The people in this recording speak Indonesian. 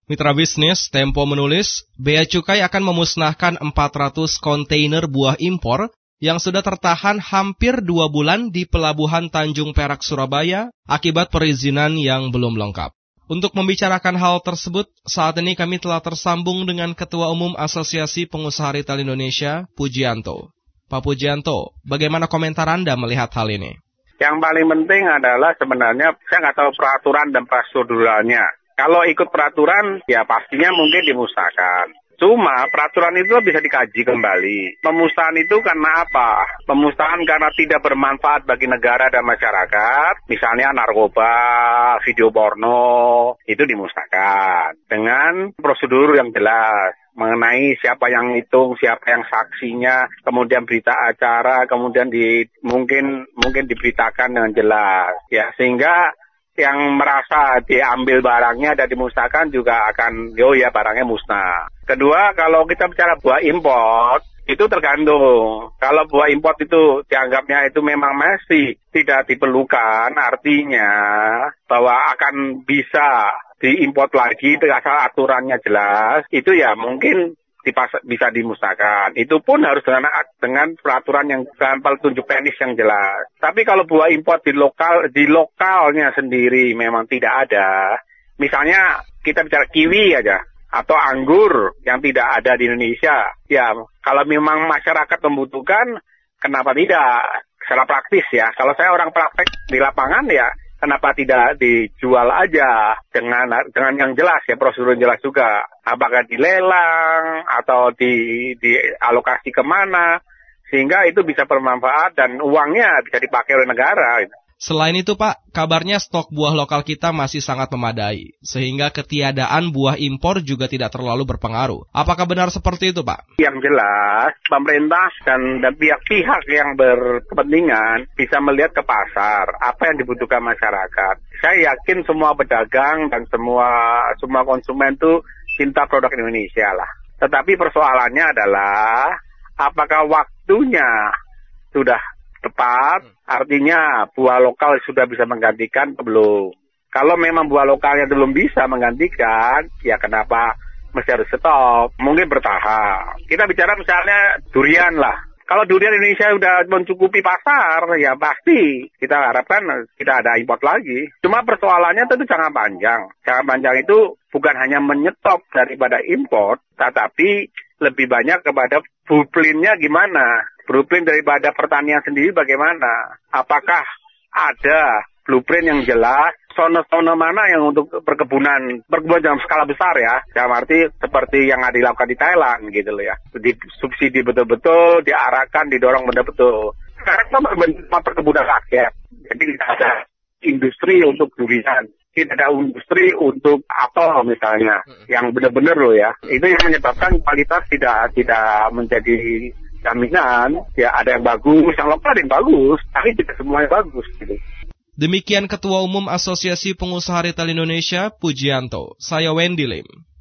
Mitra bisnis, Tempo menulis, Bea Cukai akan memusnahkan 400 kontainer buah impor yang sudah tertahan hampir 2 bulan di Pelabuhan Tanjung Perak, Surabaya, akibat perizinan yang belum lengkap. Untuk membicarakan hal tersebut, saat ini kami telah tersambung dengan Ketua Umum Asosiasi Pengusaha Retail Indonesia, Pujianto. Pak Pujianto, bagaimana komentar Anda melihat hal ini? Yang paling penting adalah sebenarnya saya nggak tahu peraturan dan proseduralnya. Kalau ikut peraturan, ya pastinya mungkin dimusnahkan. Cuma peraturan itu bisa dikaji kembali. Pemusnahan itu karena apa? Pemusnahan karena tidak bermanfaat bagi negara dan masyarakat. Misalnya narkoba, video porno, itu dimusnahkan. Dengan prosedur yang jelas. Mengenai siapa yang hitung, siapa yang saksinya, kemudian berita acara, kemudian mungkin diberitakan dengan jelas. Ya, sehingga yang merasa diambil barangnya dan dimusnahkan juga akan, barangnya musnah. Kedua, kalau kita bicara buah import, itu tergantung. Kalau buah import itu dianggapnya itu memang masih tidak diperlukan, artinya bahwa akan bisa diimport lagi asal aturannya jelas, itu ya mungkin bisa dimusnahkan. Itu pun harus dengan peraturan yang tanpa tunjuk teknis yang jelas. Tapi kalau buah import di lokalnya sendiri memang tidak ada, misalnya kita bicara kiwi aja, atau anggur yang tidak ada di Indonesia, ya kalau memang masyarakat membutuhkan, kenapa tidak? Secara praktis ya, kalau saya orang praktek di lapangan ya, kenapa tidak dijual aja dengan yang jelas ya, prosedur yang jelas juga. Apakah dilelang atau dialokasi kemana, sehingga itu bisa bermanfaat dan uangnya bisa dipakai oleh negara. Selain itu Pak, kabarnya stok buah lokal kita masih sangat memadai, sehingga ketiadaan buah impor juga tidak terlalu berpengaruh. Apakah benar seperti itu Pak? Yang jelas, pemerintah dan pihak-pihak yang berkepentingan bisa melihat ke pasar, apa yang dibutuhkan masyarakat. Saya yakin semua pedagang dan semua konsumen itu cinta produk Indonesia lah. Tetapi persoalannya adalah, apakah waktunya sudah tepat, artinya buah lokal sudah bisa menggantikan atau belum. Kalau memang buah lokalnya belum bisa menggantikan, ya kenapa mesti harus stop? Mungkin bertahap. Kita bicara misalnya durian lah. Kalau durian Indonesia sudah mencukupi pasar, ya pasti kita harapkan kita ada import lagi. Cuma persoalannya tentu jangka panjang. Jangka panjang itu bukan hanya menyetop daripada import, tetapi lebih banyak kepada blueprint-nya gimana. Blueprint daripada pertanian sendiri bagaimana? Apakah ada blueprint yang jelas? Zona-zona mana yang untuk perkebunan dalam skala besar ya? Dalam arti seperti yang dilakukan di Thailand gitu loh ya. Disubsidi betul-betul, diarahkan, didorong betul-betul. Sekarang kita membentuk perkebunan rakyat. Jadi tidak ada industri untuk durian. Tidak ada industri untuk apel misalnya. Yang benar-benar loh ya. Itu yang menyebabkan kualitas tidak menjadi jaminan. Ya ada yang bagus, yang lokal ada yang bagus, tapi tidak semuanya bagus gitu. Demikian Ketua Umum Asosiasi Pengusaha Retail Indonesia, Pujianto. Saya Wendy Lim.